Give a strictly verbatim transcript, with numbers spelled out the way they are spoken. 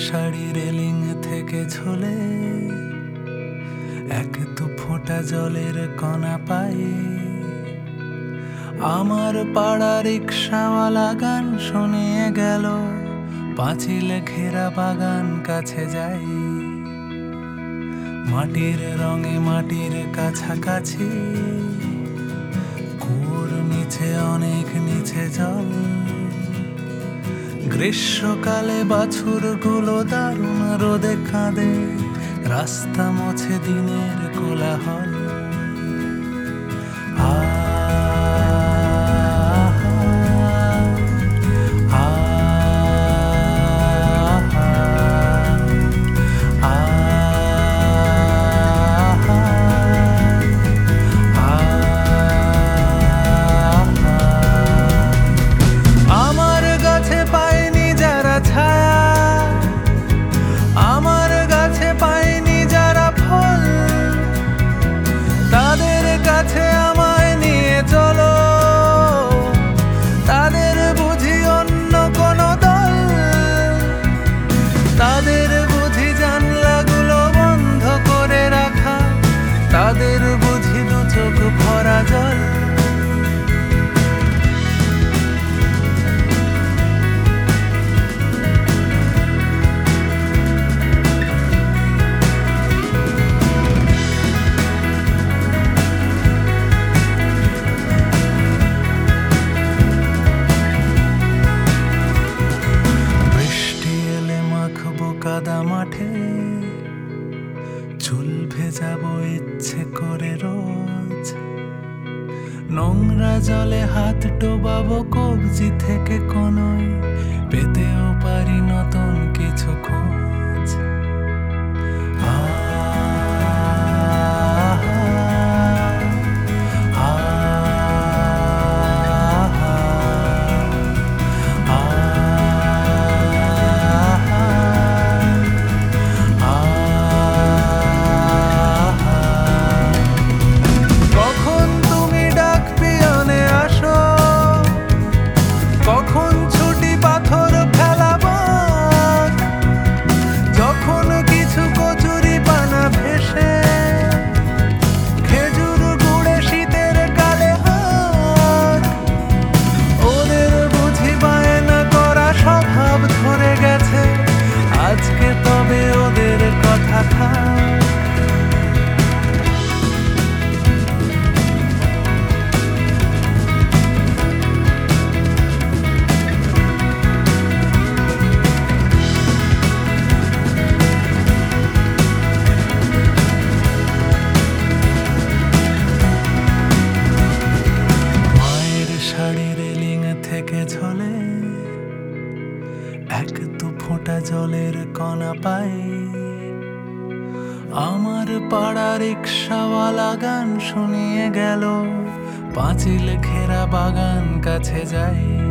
Sari railing থেকে ঝোলে এক দু ফোঁটা জলের কণা পাই। আমার পাড়া রিক্সাওয়ালা গান শুনিয়ে গেল, পাঁচিল ঘেরা বাগান কাছে যাই। মাটির রঙে মাটির কাছাকাছি, কুয়োর নিচে অনেক নিচে জল। গ্রীষ্মকালে বাছুরগুলো দারুণ রোদে কাঁদে, রাস্তা মোছে দিনের কোলাহল। তাদের বুঝি দু চোখ ভরা জল। বৃষ্টি এলে মাখবো কাদা মাঠে, চুল ভেজাবো ইচ্ছে করে রোজ। নোংরা জলে হাত ডোবাবো কবজি থেকে কোনোই, পেতেও পারি নতুন কিছু খোঁজ। আজকে তবে ওদের কথা থাক। মায়ের শাড়ি রেলিং থেকে ঝোলে এক দু ফোঁটা জলের কণা পাই। আমার পাড়া রিক্সাওয়ালা গান শুনিয়ে গেল, পাঁচিল ঘেরা বাগান কাছে যাই।